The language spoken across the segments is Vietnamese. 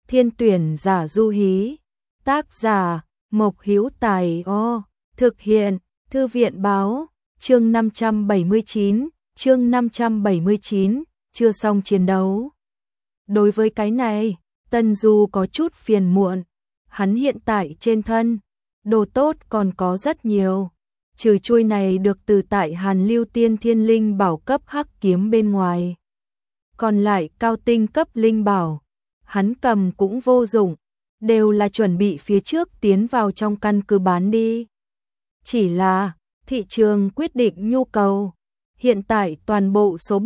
Thiên tuyển giả Du Hí. Tác giả Mộc Hữu Tài. Thực hiện Thư viện báo. Chương 579, chương 579, chưa xong chiến đấu. Đối với cái này, Tân Du có chút phiền muộn. Hắn hiện tại trên thân, đồ tốt còn có rất nhiều. Trừ chuôi này được từ tại Hàn Lưu Tiên Thiên Linh Bảo cấp hắc kiếm bên ngoài. Còn lại cao tinh cấp linh bảo, hắn cầm cũng vô dụng, đều là chuẩn bị phía trước tiến vào trong căn cứ bán đi. Chỉ là, thị trường quyết định nhu cầu. Hiện tại toàn bộ số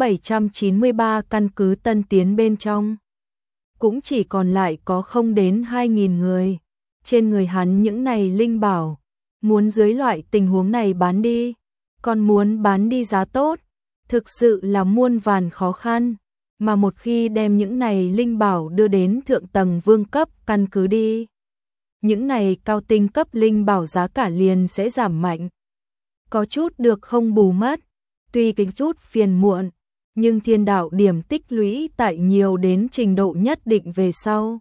793 căn cứ tân tiến bên trong, cũng chỉ còn lại có không đến 2.000 người. Trên người hắn những này linh bảo, muốn dưới loại tình huống này bán đi, còn muốn bán đi giá tốt, thực sự là muôn vàn khó khăn. Mà một khi đem những này linh bảo đưa đến thượng tầng vương cấp căn cứ đi, những này cao tinh cấp linh bảo giá cả liền sẽ giảm mạnh. Có chút được không bù mất, tuy cái chút phiền muộn, nhưng thiên đạo điểm tích lũy tại nhiều đến trình độ nhất định về sau.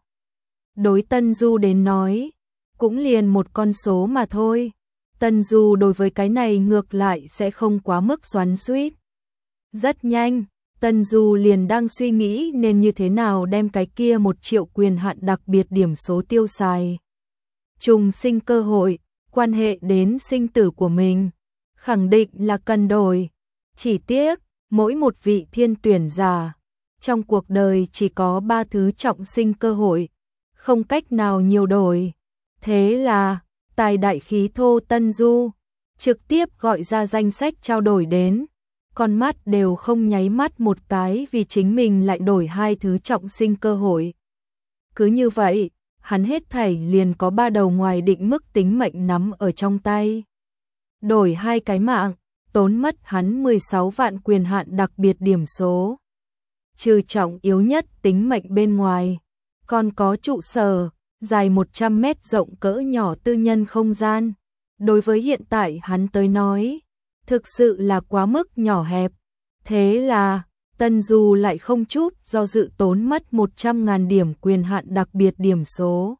Đối Tân Du đến nói, cũng liền một con số mà thôi. Tân Du đối với cái này ngược lại sẽ không quá mức xoắn xuýt. Rất nhanh, Tân Du liền đang suy nghĩ nên như thế nào đem cái kia 1 triệu quyền hạn đặc biệt điểm số tiêu xài. Trùng sinh cơ hội, quan hệ đến sinh tử của mình, khẳng định là cần đổi. Chỉ tiếc, mỗi một vị thiên tuyển giả, trong cuộc đời chỉ có 3 thứ trọng sinh cơ hội, không cách nào nhiều đổi. Thế là, tài đại khí thô Tân Du, trực tiếp gọi ra danh sách trao đổi đến. Con mắt đều không nháy mắt một cái vì chính mình lại đổi 2 thứ trọng sinh cơ hội. Cứ như vậy, hắn hết thảy liền có 3 đầu ngoài định mức tính mệnh nắm ở trong tay. Đổi 2 cái mạng, tốn mất hắn 16 vạn quyền hạn đặc biệt điểm số. Trừ trọng yếu nhất tính mệnh bên ngoài, còn có trụ sở, dài 100 mét rộng cỡ nhỏ tư nhân không gian. Đối với hiện tại hắn tới nói, thực sự là quá mức nhỏ hẹp. Thế là, Tân Du lại không chút do dự tốn mất 100.000 điểm quyền hạn đặc biệt điểm số.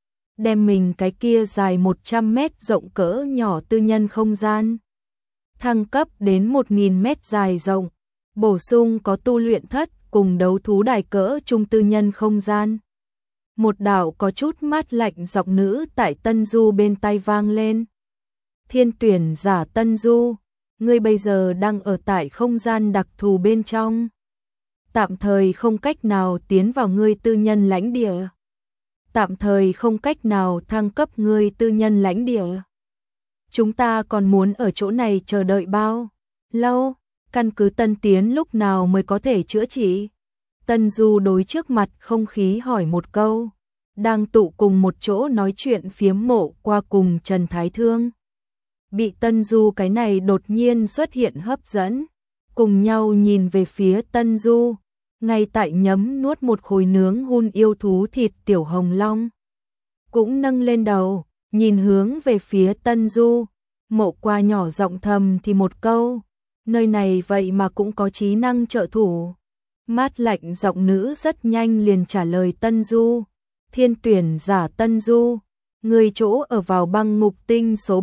Đem mình cái kia dài 100 mét rộng cỡ nhỏ tư nhân không gian thăng cấp đến 1.000 mét dài rộng, bổ sung có tu luyện thất cùng đấu thú đài cỡ trung tư nhân không gian. Một đạo có chút mát lạnh giọng nữ tại Tân Du bên tai vang lên. Thiên tuyển giả Tân Du, ngươi bây giờ đang ở tại không gian đặc thù bên trong, tạm thời không cách nào tiến vào ngươi tư nhân lãnh địa. Tạm thời không cách nào thăng cấp ngươi tư nhân lãnh địa. Chúng ta còn muốn ở chỗ này chờ đợi bao lâu? Căn cứ tân tiến lúc nào mới có thể chữa trị? Tân Du đối trước mặt không khí hỏi một câu. Đang tụ cùng một chỗ nói chuyện phiếm Mộ Qua cùng Trần Thái Thương, bị Tân Du cái này đột nhiên xuất hiện hấp dẫn, cùng nhau nhìn về phía Tân Du, ngay tại nhấm nuốt một khối nướng hun yêu thú thịt tiểu hồng long. Cũng nâng lên đầu, nhìn hướng về phía Tân Du, Mộ Qua nhỏ giọng thầm thì một câu, nơi này vậy mà cũng có trí năng trợ thủ. Mát lạnh giọng nữ rất nhanh liền trả lời Tân Du, thiên tuyển giả Tân Du, người chỗ ở vào băng ngục tinh số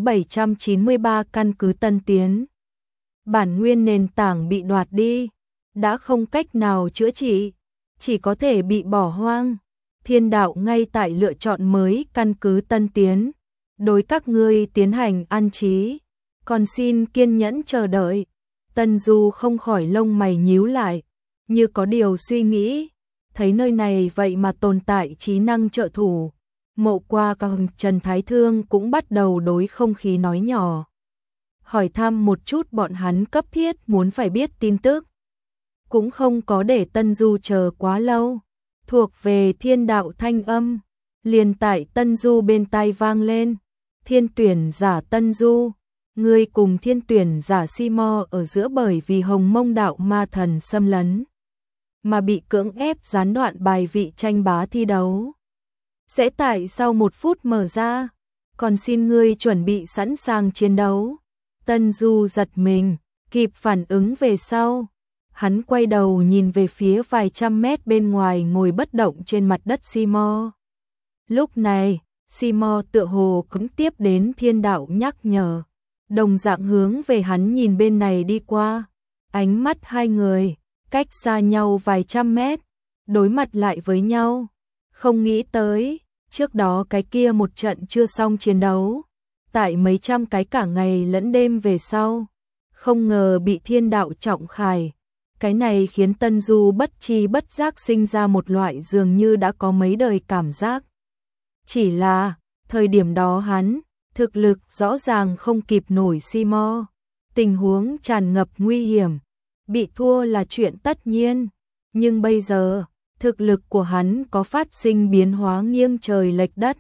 793 căn cứ tân tiến. Bản nguyên nền tảng bị đoạt đi, đã không cách nào chữa trị, chỉ có thể bị bỏ hoang. Thiên đạo ngay tại lựa chọn mới căn cứ tân tiến, đối các ngươi tiến hành an trí, còn xin kiên nhẫn chờ đợi. Tân Du không khỏi lông mày nhíu lại, như có điều suy nghĩ, thấy nơi này vậy mà tồn tại trí năng trợ thủ. Mộ Qua cùng Trần Thái Thương cũng bắt đầu đối không khí nói nhỏ, hỏi thăm một chút bọn hắn cấp thiết muốn phải biết tin tức. Cũng không có để Tân Du chờ quá lâu, thuộc về thiên đạo thanh âm, liền tại Tân Du bên tai vang lên. Thiên tuyển giả Tân Du, ngươi cùng thiên tuyển giả Simo ở giữa bởi vì Hồng Mông đạo ma thần xâm lấn, mà bị cưỡng ép gián đoạn bài vị tranh bá thi đấu. Sẽ tại sau 1 phút mở ra, còn xin ngươi chuẩn bị sẵn sàng chiến đấu. Tân Du giật mình, kịp phản ứng về sau, Hắn quay đầu nhìn về phía vài trăm mét bên ngoài ngồi bất động trên mặt đất Simo. Lúc này, Simo tựa hồ cũng tiếp đến thiên đạo nhắc nhở. Đồng dạng hướng về hắn nhìn bên này đi qua. Ánh mắt hai người, cách xa nhau vài trăm mét, đối mặt lại với nhau. Không nghĩ tới, trước đó cái kia một trận chưa xong chiến đấu. Tại mấy trăm cái cả ngày lẫn đêm về sau. Không ngờ bị thiên đạo trọng khải. Cái này khiến Tân Du bất tri bất giác sinh ra một loại dường như đã có mấy đời cảm giác. Chỉ là, thời điểm đó hắn, thực lực rõ ràng không kịp nổi Simo. Tình huống tràn ngập nguy hiểm, bị thua là chuyện tất nhiên. Nhưng bây giờ, thực lực của hắn có phát sinh biến hóa nghiêng trời lệch đất.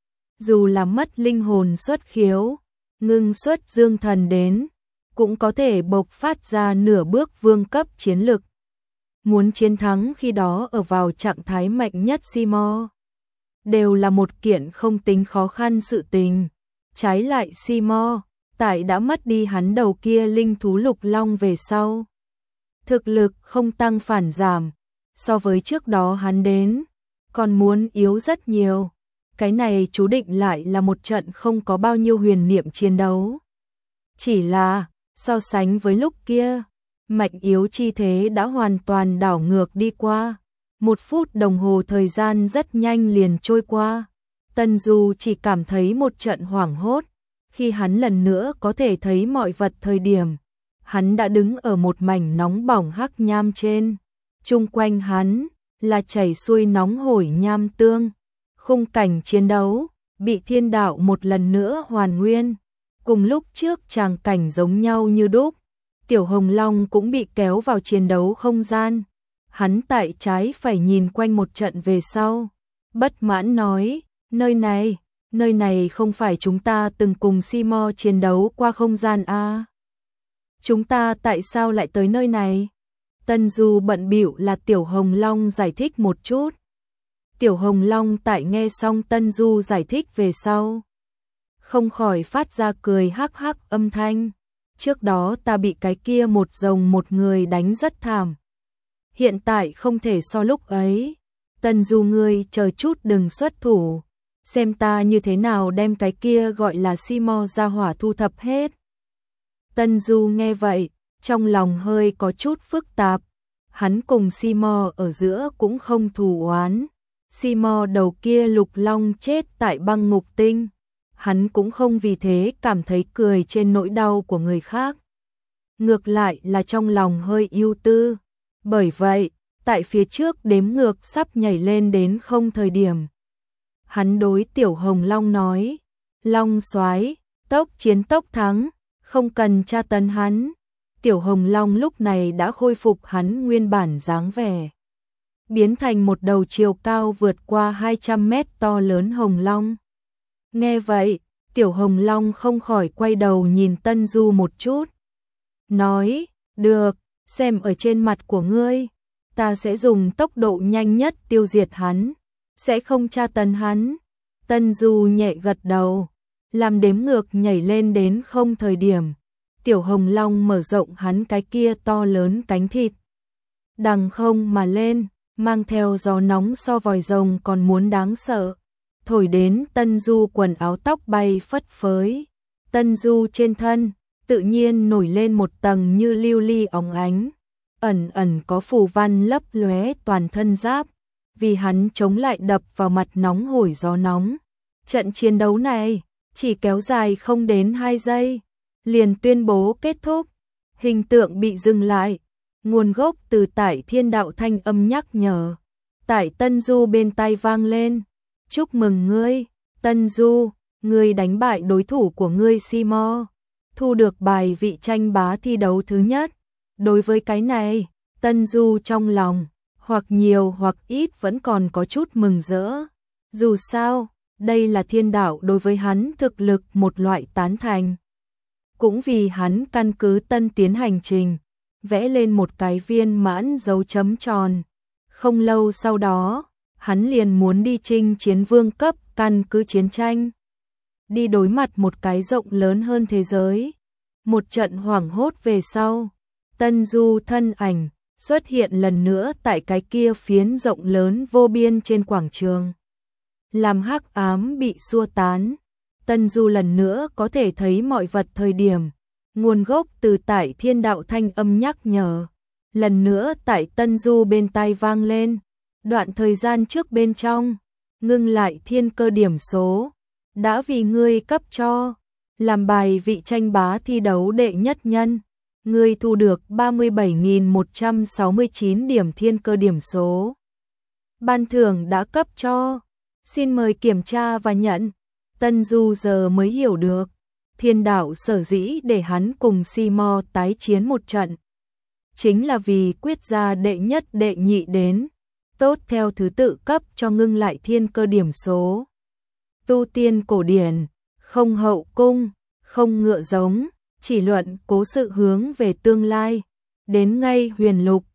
Dù là mất linh hồn xuất khiếu, ngưng xuất dương thần đến, cũng có thể bộc phát ra nửa bước vương cấp chiến lực. Muốn chiến thắng khi đó ở vào trạng thái mạnh nhất Simo, đều là một kiện không tính khó khăn sự tình. Trái lại Simo, tại đã mất đi hắn đầu kia linh thú lục long về sau. Thực lực không tăng phản giảm, so với trước đó hắn đến, còn muốn yếu rất nhiều. Cái này chú định lại là một trận không có bao nhiêu huyền niệm chiến đấu. Chỉ là, so sánh với lúc kia, mạnh yếu chi thế đã hoàn toàn đảo ngược đi qua. 1 phút đồng hồ thời gian rất nhanh liền trôi qua. Tân Du chỉ cảm thấy một trận hoảng hốt. Khi hắn lần nữa có thể thấy mọi vật thời điểm, hắn đã đứng ở một mảnh nóng bỏng hắc nham trên. Chung quanh hắn là chảy xuôi nóng hổi nham tương. Khung cảnh chiến đấu bị thiên đạo một lần nữa hoàn nguyên. Cùng lúc trước tràng cảnh giống nhau như đúc. Tiểu Hồng Long cũng bị kéo vào chiến đấu không gian. Hắn tại trái phải nhìn quanh một trận về sau. Bất mãn nói, nơi này không phải chúng ta từng cùng Simo chiến đấu qua không gian à? Chúng ta tại sao lại tới nơi này? Tân Du bận bịu là Tiểu Hồng Long giải thích một chút. Tiểu Hồng Long tại nghe xong Tân Du giải thích về sau, không khỏi phát ra cười hắc hắc âm thanh. Trước đó ta bị cái kia một rồng một người đánh rất thảm. Hiện tại không thể so lúc ấy. Tân Du ngươi chờ chút đừng xuất thủ. Xem ta như thế nào đem cái kia gọi là Simo ra hỏa thu thập hết. Tân Du nghe vậy, trong lòng hơi có chút phức tạp. Hắn cùng Simo ở giữa cũng không thù oán. Simo đầu kia lục long chết tại băng ngục tinh. Hắn cũng không vì thế cảm thấy cười trên nỗi đau của người khác. Ngược lại là trong lòng hơi ưu tư. Bởi vậy, tại phía trước đếm ngược sắp nhảy lên đến không thời điểm. Hắn đối Tiểu Hồng Long nói, Long soái, tốc chiến tốc thắng, không cần tra tấn hắn. Tiểu Hồng Long lúc này đã khôi phục hắn nguyên bản dáng vẻ. Biến thành một đầu chiều cao vượt qua 200 mét to lớn Hồng Long. Nghe vậy, Tiểu Hồng Long không khỏi quay đầu nhìn Tân Du một chút. Nói, được, xem ở trên mặt của ngươi, ta sẽ dùng tốc độ nhanh nhất tiêu diệt hắn, sẽ không tra tấn hắn. Tân Du nhẹ gật đầu, làm đếm ngược nhảy lên đến không thời điểm. Tiểu Hồng Long mở rộng hắn cái kia to lớn cánh thịt. Đằng không mà lên, mang theo gió nóng so vòi rồng còn muốn đáng sợ. Thổi đến Tân Du quần áo tóc bay phất phới. Tân Du trên thân, tự nhiên nổi lên một tầng như lưu ly óng ánh. Ẩn ẩn có phù văn lấp lóe toàn thân giáp. Vì hắn chống lại đập vào mặt nóng hổi gió nóng. Trận chiến đấu này, chỉ kéo dài không đến 2 giây. Liền tuyên bố kết thúc. Hình tượng bị dừng lại. Nguồn gốc từ tại thiên đạo thanh âm nhắc nhở. Tại Tân Du bên tai vang lên. Chúc mừng ngươi, Tân Du, ngươi đánh bại đối thủ của ngươi Simo. Thu được bài vị tranh bá thi đấu thứ nhất. Đối với cái này, Tân Du trong lòng, hoặc nhiều hoặc ít vẫn còn có chút mừng rỡ. Dù sao, đây là thiên đạo đối với hắn thực lực một loại tán thành. Cũng vì hắn căn cứ tân tiến hành trình, vẽ lên một cái viên mãn dấu chấm tròn. Không lâu sau đó, hắn liền muốn đi chinh chiến vương cấp căn cứ chiến tranh. Đi đối mặt một cái rộng lớn hơn thế giới. Một trận hoảng hốt về sau, Tân Du thân ảnh xuất hiện lần nữa tại cái kia phiến rộng lớn vô biên trên quảng trường. Làm hắc ám bị xua tán, Tân Du lần nữa có thể thấy mọi vật thời điểm, nguồn gốc từ tại thiên đạo thanh âm nhắc nhở. Lần nữa tại Tân Du bên tai vang lên, đoạn thời gian trước bên trong, ngưng lại thiên cơ điểm số, đã vì ngươi cấp cho, làm bài vị tranh bá thi đấu đệ nhất nhân. Ngươi thu được 37.169 điểm thiên cơ điểm số. Ban thưởng đã cấp cho, xin mời kiểm tra và nhận. Tân Du giờ mới hiểu được, thiên đạo sở dĩ để hắn cùng Si Mo tái chiến một trận. Chính là vì quyết ra đệ nhất đệ nhị đến, tốt theo thứ tự cấp cho ngưng lại thiên cơ điểm số. Tu tiên cổ điển, không hậu cung, không ngựa giống, chỉ luận cố sự hướng về tương lai, đến ngay huyền lục,